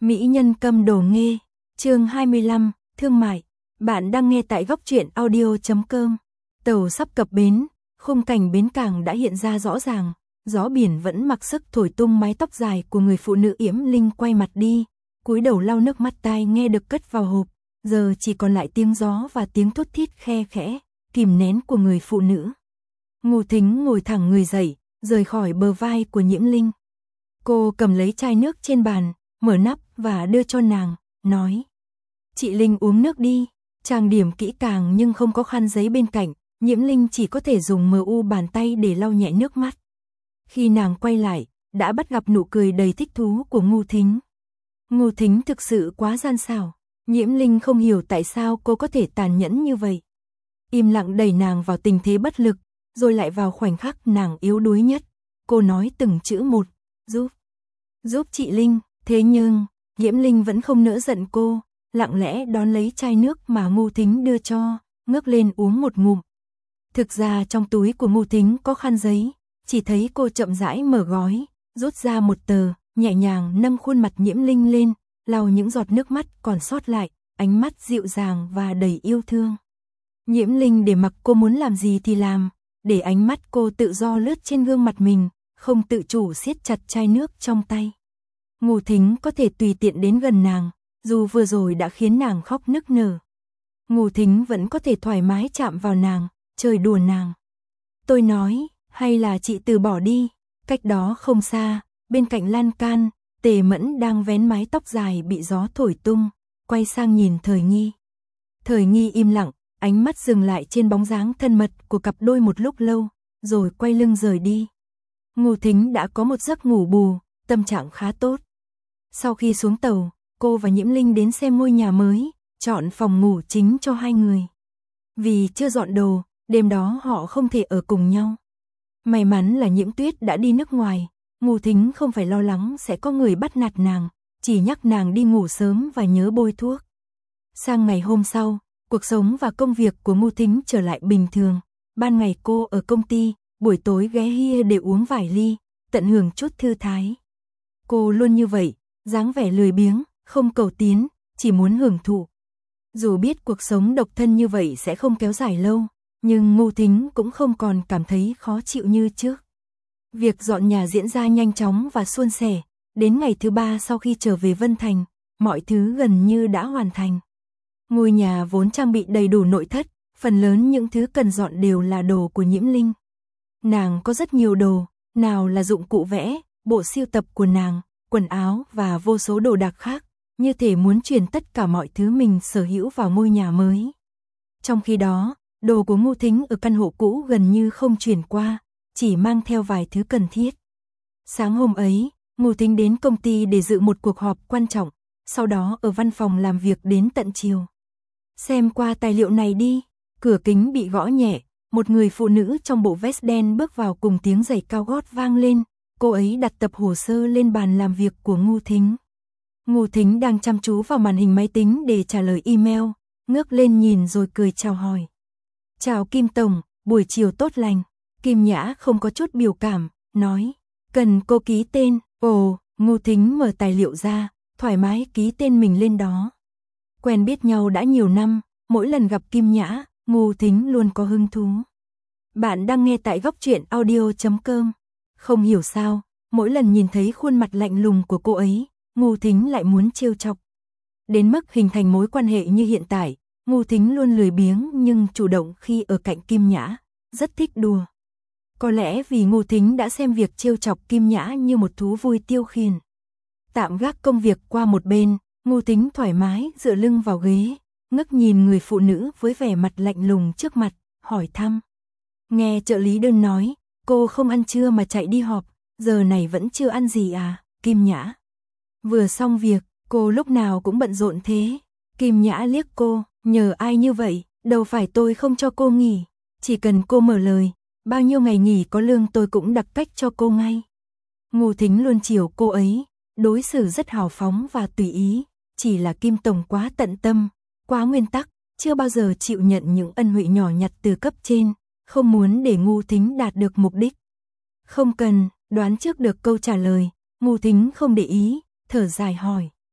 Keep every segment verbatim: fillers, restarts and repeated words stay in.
Mỹ nhân câm đồ nghê, chương hai mươi lăm, thương mại. Bạn đang nghe tại góc truyện audio chấm com. Tàu sắp cập bến, khung cảnh bến cảng đã hiện ra rõ ràng, gió biển vẫn mặc sức thổi tung mái tóc dài của người phụ nữ yếm linh quay mặt đi, cúi đầu lau nước mắt, tai nghe được cất vào hộp, giờ chỉ còn lại tiếng gió và tiếng thút thít khe khẽ, kìm nén của người phụ nữ. Ngô Thính ngồi thẳng người dậy, rời khỏi bờ vai của Nhiễm Linh. Cô cầm lấy chai nước trên bàn, mở nắp và đưa cho nàng, nói: "Chị Linh uống nước đi." Trang điểm kỹ càng nhưng không có khăn giấy bên cạnh, Nhiễm Linh chỉ có thể dùng mờ u bàn tay để lau nhẹ nước mắt. Khi nàng quay lại, đã bắt gặp nụ cười đầy thích thú của Ngô Thính. Ngô Thính thực sự quá gian xảo, Nhiễm Linh không hiểu tại sao cô có thể tàn nhẫn như vậy. Im lặng đẩy nàng vào tình thế bất lực, rồi lại vào khoảnh khắc nàng yếu đuối nhất. Cô nói từng chữ một: "Giúp, giúp chị Linh." Thế nhưng, Nhiễm Linh vẫn không nỡ giận cô, lặng lẽ đón lấy chai nước mà Ngô Thính đưa cho, ngước lên uống một ngụm. Thực ra trong túi của Ngô Thính có khăn giấy, chỉ thấy cô chậm rãi mở gói, rút ra một tờ, nhẹ nhàng nâng khuôn mặt Nhiễm Linh lên, lau những giọt nước mắt còn sót lại, ánh mắt dịu dàng và đầy yêu thương. Nhiễm Linh để mặc cô muốn làm gì thì làm, để ánh mắt cô tự do lướt trên gương mặt mình, không tự chủ siết chặt chai nước trong tay. Ngô Thính có thể tùy tiện đến gần nàng, dù vừa rồi đã khiến nàng khóc nức nở. Ngô Thính vẫn có thể thoải mái chạm vào nàng, chơi đùa nàng. "Tôi nói, hay là chị từ bỏ đi." Cách đó không xa, bên cạnh lan can, Tề Mẫn đang vén mái tóc dài bị gió thổi tung, quay sang nhìn Thời Nghi. Thời Nghi im lặng, ánh mắt dừng lại trên bóng dáng thân mật của cặp đôi một lúc lâu, rồi quay lưng rời đi. Ngô Thính đã có một giấc ngủ bù, tâm trạng khá tốt. Sau khi xuống tàu, cô và Nhiễm Linh đến xem ngôi nhà mới, chọn phòng ngủ chính cho hai người. Vì chưa dọn đồ, đêm đó họ không thể ở cùng nhau. May mắn là Nhiễm Tuyết đã đi nước ngoài, Ngô Thính không phải lo lắng sẽ có người bắt nạt nàng, chỉ nhắc nàng đi ngủ sớm và nhớ bôi thuốc. Sang ngày hôm sau, cuộc sống và công việc của Ngô Thính trở lại bình thường. Ban ngày cô ở công ty, buổi tối ghé hia để uống vài ly, tận hưởng chút thư thái. Cô luôn như vậy, dáng vẻ lười biếng, không cầu tiến, chỉ muốn hưởng thụ. Dù biết cuộc sống độc thân như vậy sẽ không kéo dài lâu, nhưng Ngô Thính cũng không còn cảm thấy khó chịu như trước. Việc dọn nhà diễn ra nhanh chóng và suôn sẻ. Đến ngày thứ ba sau khi trở về Vân Thành, mọi thứ gần như đã hoàn thành. Ngôi nhà vốn trang bị đầy đủ nội thất, phần lớn những thứ cần dọn đều là đồ của Nhiễm Linh. Nàng có rất nhiều đồ, nào là dụng cụ vẽ, bộ sưu tập của nàng, quần áo và vô số đồ đạc khác, như thể muốn truyền tất cả mọi thứ mình sở hữu vào ngôi nhà mới. Trong khi đó, đồ của Ngô Thính ở căn hộ cũ gần như không chuyển qua, chỉ mang theo vài thứ cần thiết. Sáng hôm ấy, Ngô Thính đến công ty để dự một cuộc họp quan trọng, sau đó ở văn phòng làm việc đến tận chiều. "Xem qua tài liệu này đi." Cửa kính bị gõ nhẹ, một người phụ nữ trong bộ vest đen bước vào cùng tiếng giày cao gót vang lên. Cô ấy đặt tập hồ sơ lên bàn làm việc của Ngô Thính. Ngô Thính đang chăm chú vào màn hình máy tính để trả lời email, ngước lên nhìn rồi cười chào hỏi. "Chào Kim Tổng, buổi chiều tốt lành." Kim Nhã không có chút biểu cảm, nói: "Cần cô ký tên." Ồ, Ngô Thính mở tài liệu ra, thoải mái ký tên mình lên đó. Quen biết nhau đã nhiều năm, mỗi lần gặp Kim Nhã, Ngô Thính luôn có hứng thú. Bạn đang nghe tại góc truyện audio chấm com. Không hiểu sao, mỗi lần nhìn thấy khuôn mặt lạnh lùng của cô ấy, Ngô Thính lại muốn trêu chọc. Đến mức hình thành mối quan hệ như hiện tại, Ngô Thính luôn lười biếng nhưng chủ động khi ở cạnh Kim Nhã, rất thích đùa. Có lẽ vì Ngô Thính đã xem việc trêu chọc Kim Nhã như một thú vui tiêu khiển. Tạm gác công việc qua một bên, Ngô Thính thoải mái dựa lưng vào ghế, ngước nhìn người phụ nữ với vẻ mặt lạnh lùng trước mặt, hỏi thăm. Nghe trợ lý đơn nói, cô không ăn trưa mà chạy đi họp, giờ này vẫn chưa ăn gì à, Kim Nhã? Vừa xong việc, cô lúc nào cũng bận rộn thế. Kim Nhã liếc cô, nhờ ai như vậy, đâu phải tôi không cho cô nghỉ, chỉ cần cô mở lời, bao nhiêu ngày nghỉ có lương tôi cũng đặt cách cho cô ngay. Ngô Thính luôn chiều cô ấy, đối xử rất hào phóng và tùy ý, chỉ là Kim Tổng quá tận tâm, quá nguyên tắc, chưa bao giờ chịu nhận những ân huệ nhỏ nhặt từ cấp trên, không muốn để Ngô Thính đạt được mục đích. Không cần, đoán trước được câu trả lời, Ngô Thính không để ý, thở dài hỏi.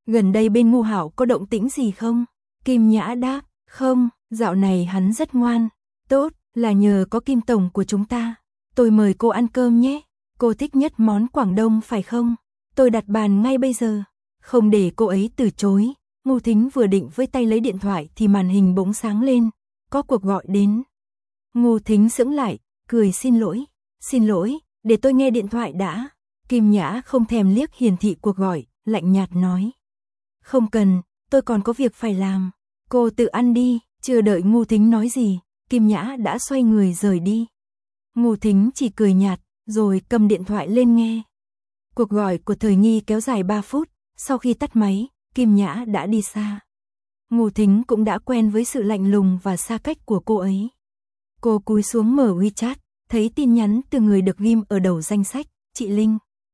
gần đây bên Ngô Hạo có động tĩnh gì không? Kim Nhã đáp, không, dạo này hắn rất ngoan. Tốt, là nhờ có Kim tổng của chúng ta. Tôi mời cô ăn cơm nhé. Cô thích nhất món Quảng Đông phải không? Tôi đặt bàn ngay bây giờ. Không để cô ấy từ chối, Ngô Thính vừa định với tay lấy điện thoại thì màn hình bỗng sáng lên, có cuộc gọi đến. Ngô Thính sững lại, cười xin lỗi, xin lỗi, để tôi nghe điện thoại đã. Kim Nhã không thèm liếc hiển thị cuộc gọi, lạnh nhạt nói. Không cần, tôi còn có việc phải làm, cô tự ăn đi. Chưa đợi Ngô Thính nói gì, Kim Nhã đã xoay người rời đi. Ngô Thính chỉ cười nhạt, rồi cầm điện thoại lên nghe. Cuộc gọi của Thời Nghi kéo dài ba phút, sau khi tắt máy, Kim Nhã đã đi xa. Ngô Thính cũng đã quen với sự lạnh lùng và xa cách của cô ấy. Cô cúi xuống mở WeChat, thấy tin nhắn từ người được ghim ở đầu danh sách, chị Linh.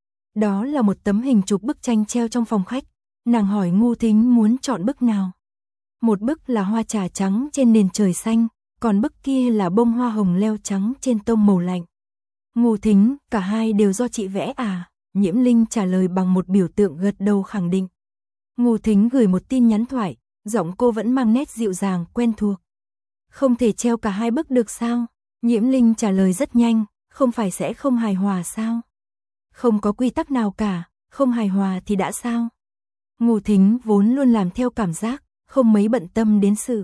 Đó là một tấm hình chụp bức tranh treo trong phòng khách. Nàng hỏi Ngô Thính muốn chọn bức nào. Một bức là hoa trà trắng trên nền trời xanh, còn bức kia là bông hoa hồng leo trắng trên tông màu lạnh. Ngô Thính, cả hai đều do chị vẽ à? Nhiễm Linh trả lời bằng một biểu tượng gật đầu khẳng định. Ngô Thính gửi một tin nhắn thoại, giọng cô vẫn mang nét dịu dàng quen thuộc. Không thể treo cả hai bức được sao? Nhiễm Linh trả lời rất nhanh, không phải sẽ không hài hòa sao? Không có quy tắc nào cả, không hài hòa thì đã sao? Ngô Thính vốn luôn làm theo cảm giác, không mấy bận tâm đến sự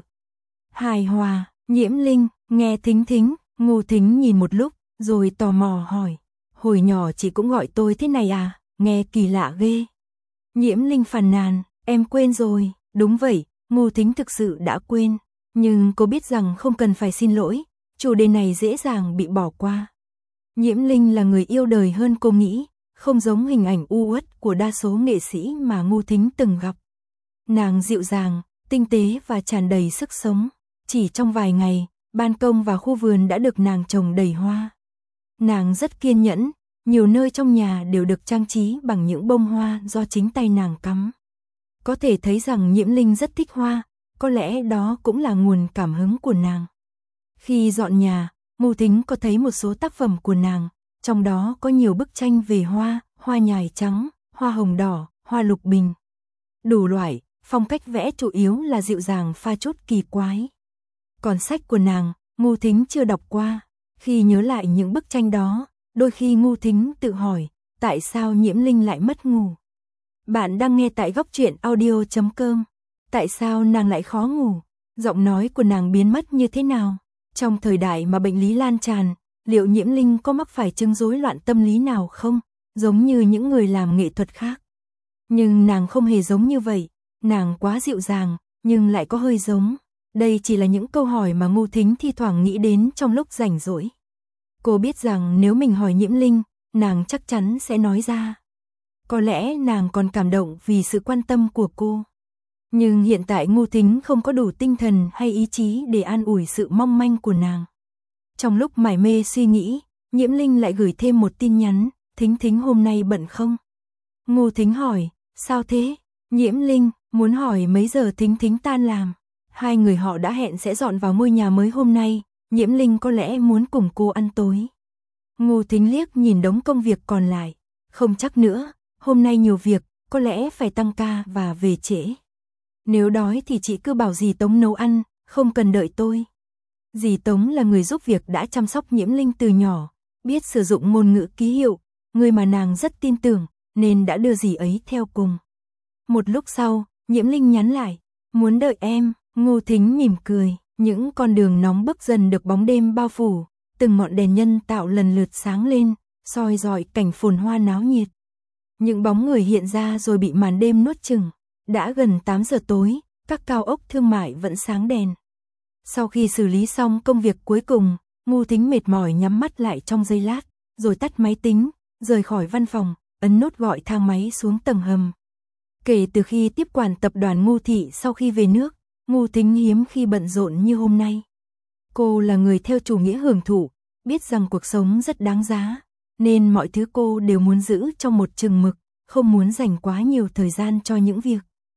hài hòa. Nhiễm Linh, nghe Thính Thính, Ngô Thính nhìn một lúc, rồi tò mò hỏi. Hồi nhỏ chị cũng gọi tôi thế này à, nghe kỳ lạ ghê. Nhiễm Linh phàn nàn, em quên rồi. Đúng vậy, Ngô Thính thực sự đã quên. Nhưng cô biết rằng không cần phải xin lỗi, chủ đề này dễ dàng bị bỏ qua. Nhiễm Linh là người yêu đời hơn cô nghĩ, không giống hình ảnh u uất của đa số nghệ sĩ mà Ngô Thính từng gặp. Nàng dịu dàng, tinh tế và tràn đầy sức sống. Chỉ trong vài ngày, ban công và khu vườn đã được nàng trồng đầy hoa. Nàng rất kiên nhẫn, nhiều nơi trong nhà đều được trang trí bằng những bông hoa do chính tay nàng cắm. Có thể thấy rằng Nhiễm Linh rất thích hoa, có lẽ đó cũng là nguồn cảm hứng của nàng. Khi dọn nhà, Ngô Thính có thấy một số tác phẩm của nàng, trong đó có nhiều bức tranh về hoa, hoa nhài trắng, hoa hồng đỏ, hoa lục bình. Đủ loại, phong cách vẽ chủ yếu là dịu dàng pha chút kỳ quái. Còn sách của nàng, Ngô Thính chưa đọc qua. Khi nhớ lại những bức tranh đó, đôi khi Ngô Thính tự hỏi, tại sao Nhiễm Linh lại mất ngủ? Bạn đang nghe tại góc truyện audio chấm com. Tại sao nàng lại khó ngủ? Giọng nói của nàng biến mất như thế nào? Trong thời đại mà bệnh lý lan tràn, liệu Nhiễm Linh có mắc phải chứng rối loạn tâm lý nào không? Giống như những người làm nghệ thuật khác. Nhưng nàng không hề giống như vậy. Nàng quá dịu dàng, nhưng lại có hơi giống. Đây chỉ là những câu hỏi mà Ngô Thính thi thoảng nghĩ đến trong lúc rảnh rỗi. Cô biết rằng nếu mình hỏi Nhiễm Linh, nàng chắc chắn sẽ nói ra. Có lẽ nàng còn cảm động vì sự quan tâm của cô. Nhưng hiện tại Ngô Thính không có đủ tinh thần hay ý chí để an ủi sự mong manh của nàng. Trong lúc mải mê suy nghĩ, Nhiễm Linh lại gửi thêm một tin nhắn, Thính Thính hôm nay bận không? Ngô Thính hỏi, sao thế? Nhiễm Linh, muốn hỏi mấy giờ Thính Thính tan làm. Hai người họ đã hẹn sẽ dọn vào ngôi nhà mới hôm nay, Nhiễm Linh có lẽ muốn cùng cô ăn tối. Ngô Thính liếc nhìn đống công việc còn lại, không chắc nữa, hôm nay nhiều việc, có lẽ phải tăng ca và về trễ. Nếu đói thì chị cứ bảo dì Tống nấu ăn, không cần đợi tôi. Dì Tống là người giúp việc đã chăm sóc Nhiễm Linh từ nhỏ, biết sử dụng ngôn ngữ ký hiệu, người mà nàng rất tin tưởng, nên đã đưa dì ấy theo cùng. Một lúc sau, Nhiễm Linh nhắn lại, muốn đợi em. Ngô Thính mỉm cười, những con đường nóng bức dần được bóng đêm bao phủ, từng ngọn đèn nhân tạo lần lượt sáng lên, soi rọi cảnh phồn hoa náo nhiệt. Những bóng người hiện ra rồi bị màn đêm nuốt chửng. Đã gần tám giờ tối, các cao ốc thương mại vẫn sáng đèn. Sau khi xử lý xong công việc cuối cùng, Ngô Thính mệt mỏi nhắm mắt lại trong giây lát, rồi tắt máy tính, rời khỏi văn phòng, ấn nút gọi thang máy xuống tầng hầm. Kể từ khi tiếp quản tập đoàn Ngô Thị sau khi về nước, Ngô Thính hiếm khi bận rộn như hôm nay. Cô là người theo chủ nghĩa hưởng thụ, biết rằng cuộc sống rất đáng giá, nên mọi thứ cô đều muốn giữ trong một chừng mực, không muốn dành quá nhiều thời gian cho những việc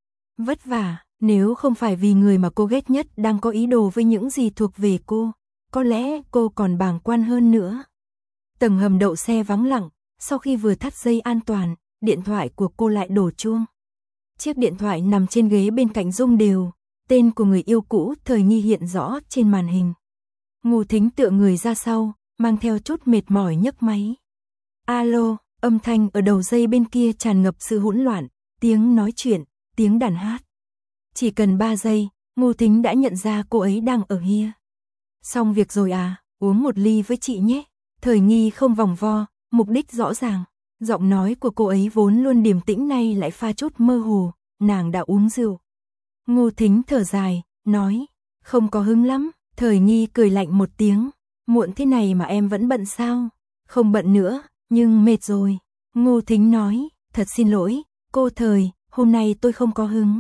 vất vả. Nếu không phải vì người mà cô ghét nhất đang có ý đồ với những gì thuộc về cô, có lẽ cô còn bàng quan hơn nữa. Tầng hầm đậu xe vắng lặng, sau khi vừa thắt dây an toàn, điện thoại của cô lại đổ chuông. Chiếc điện thoại nằm trên ghế bên cạnh rung đều, tên của người yêu cũ Thời Nghi hiện rõ trên màn hình. Ngô Thính tựa người ra sau, mang theo chút mệt mỏi nhấc máy. Alo, âm thanh ở đầu dây bên kia tràn ngập sự hỗn loạn, tiếng nói chuyện, tiếng đàn hát. Chỉ cần ba giây, Ngô Thính đã nhận ra cô ấy đang ở here. Xong việc rồi à, uống một ly với chị nhé. Thời Nghi không vòng vo, mục đích rõ ràng. Giọng nói của cô ấy vốn luôn điềm tĩnh nay lại pha chút mơ hồ, nàng đã uống rượu. Ngô Thính thở dài, nói, không có hứng lắm. Thời Nghi cười lạnh một tiếng, muộn thế này mà em vẫn bận sao? Không bận nữa, nhưng mệt rồi. Ngô Thính nói, thật xin lỗi, cô Thời, hôm nay tôi không có hứng.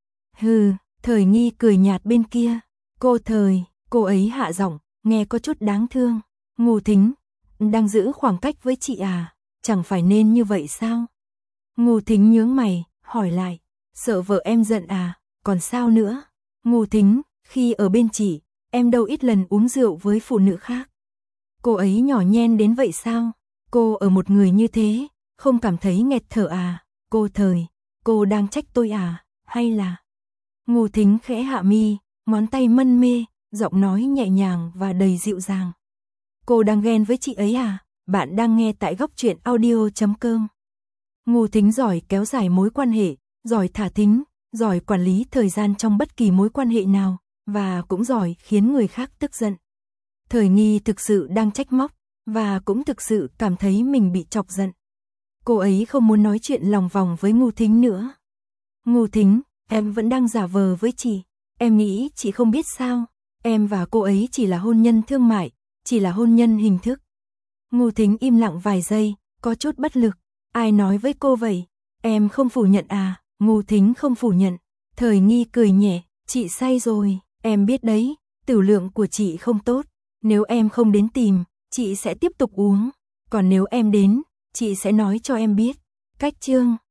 Hừ, Thời Nghi cười nhạt bên kia. Cô Thời, cô ấy hạ giọng, nghe có chút đáng thương. Ngô Thính, đang giữ khoảng cách với chị à? Chẳng phải nên như vậy sao? Ngô Thính nhướng mày, hỏi lại, sợ vợ em giận à? Còn sao nữa? Ngô Thính, khi ở bên chị, em đâu ít lần uống rượu với phụ nữ khác. Cô ấy nhỏ nhen đến vậy sao? Cô ở một người như thế, không cảm thấy nghẹt thở à? Cô Thời, cô đang trách tôi à? Hay là... Ngô Thính khẽ hạ mi, ngón tay mân mê, giọng nói nhẹ nhàng và đầy dịu dàng. Cô đang ghen với chị ấy à? Bạn đang nghe tại góc truyện audio chấm com. Ngô Thính giỏi kéo dài mối quan hệ, giỏi thả thính, giỏi quản lý thời gian trong bất kỳ mối quan hệ nào, và cũng giỏi khiến người khác tức giận. Thời Nghi thực sự đang trách móc, và cũng thực sự cảm thấy mình bị chọc giận. Cô ấy không muốn nói chuyện lòng vòng với Ngô Thính nữa. Ngô Thính, em vẫn đang giả vờ với chị. Em nghĩ chị không biết sao, em và cô ấy chỉ là hôn nhân thương mại, chỉ là hôn nhân hình thức. Ngô Thính im lặng vài giây, có chút bất lực. Ai nói với cô vậy? Em không phủ nhận à? Ngô Thính không phủ nhận. Thời Nghi cười nhẹ, chị say rồi, em biết đấy, tửu lượng của chị không tốt. Nếu em không đến tìm, chị sẽ tiếp tục uống. Còn nếu em đến, chị sẽ nói cho em biết. Cách chương